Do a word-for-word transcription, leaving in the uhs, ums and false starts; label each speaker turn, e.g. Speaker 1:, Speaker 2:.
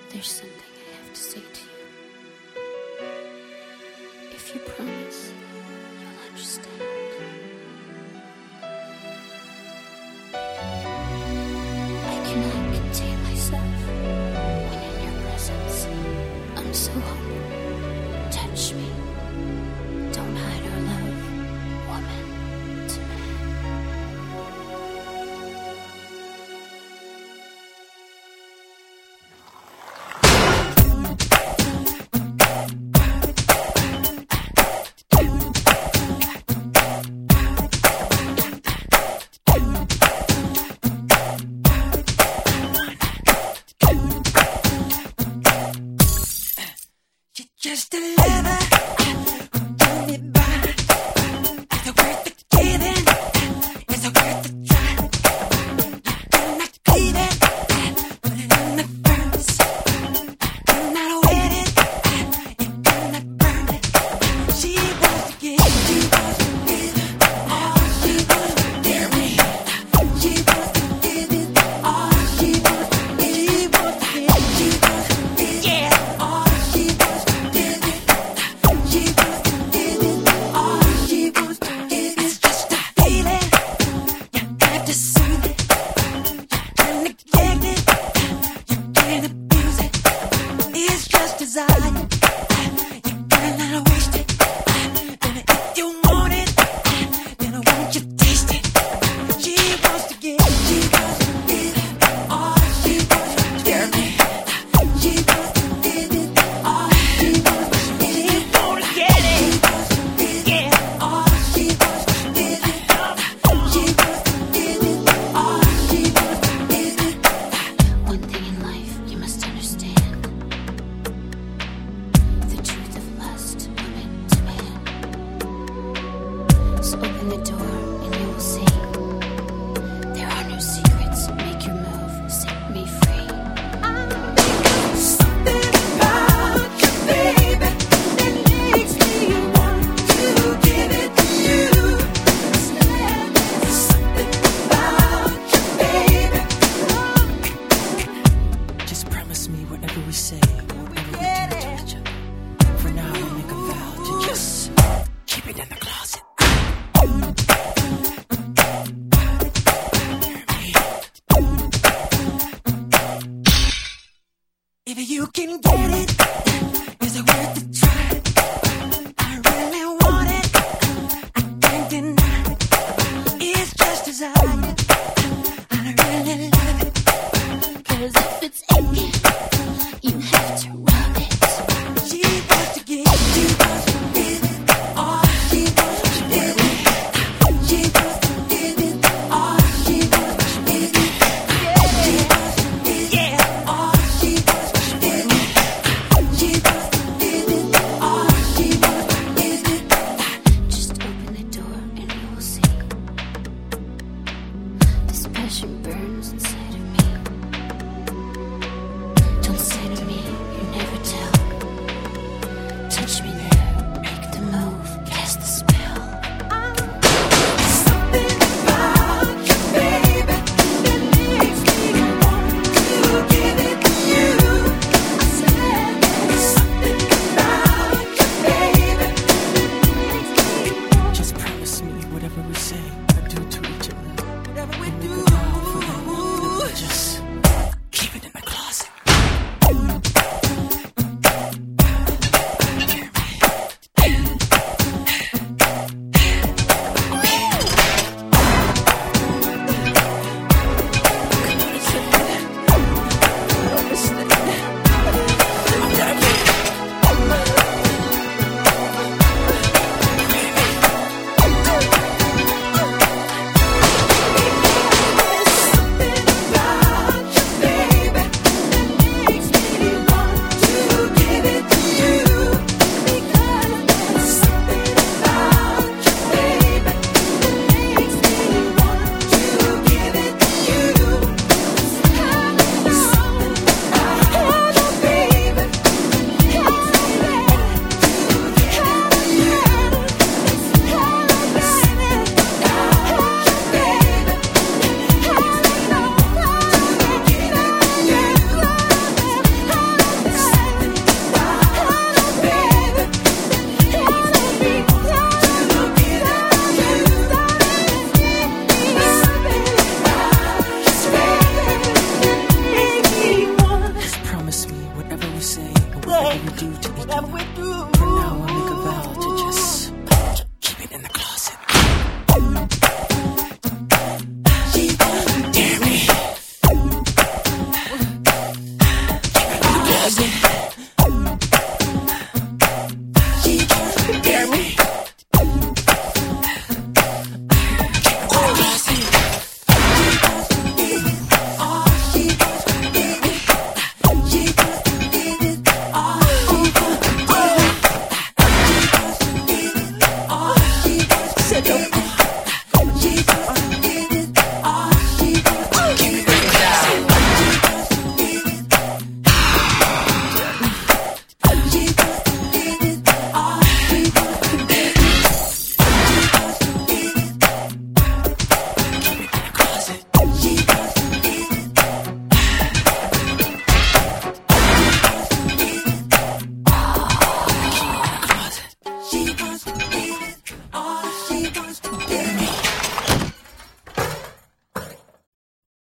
Speaker 1: There's something I have to say to you. If you promise, you'll understand. I cannot contain myself when in your presence. I'm so humble. Touch me. Don't hide our love, woman to man.
Speaker 2: Just a lover, hold me by. Is it worth the giving? Is it worth the try? I'm not cleaving, put it in the furnace. I'm not waiting, you're gonna burn it. She wants to give, she wants to give all she wants to give me. She wants to give it all she wants to give. She wants to give, she wants to give, yeah, all she wants to give it. She wants to give it all she wants to give. It's just a feeling, you have to soothe it. You can neglect it, you can't abuse it. It's just desire, you gotta let her waste it. Then if you want it, then I want you taste it. She wants to give, she wants to give all she wants to give me. She wants to give it all she wants to give. She wanna get it, yeah, all she wants to give it. She wants to give it all she wants to give it.
Speaker 1: One thing in life you must understand. The truth of lust, woman to man. So open the door and you will see. There are no secrets. Make your move. Set me free.
Speaker 2: Something about you, baby, that makes me want to give it to you. Something about you, baby. Just promise me whatever we say, whatever we do to each other. For now, we make a vow to just keep it in the closet. If you can get it, is it worth the try? I really want it, I can't deny. It's just desire, I really love it.
Speaker 1: Cause if it's aching, you have to rub it.
Speaker 2: She wants to give, she wants to give it all she wants to give me. She wants to give it all she wants to give me. She wants to give it all she wants to give me. She wants to give it all she wants to give it.
Speaker 1: Just open the door and you will see. This passion burns inside of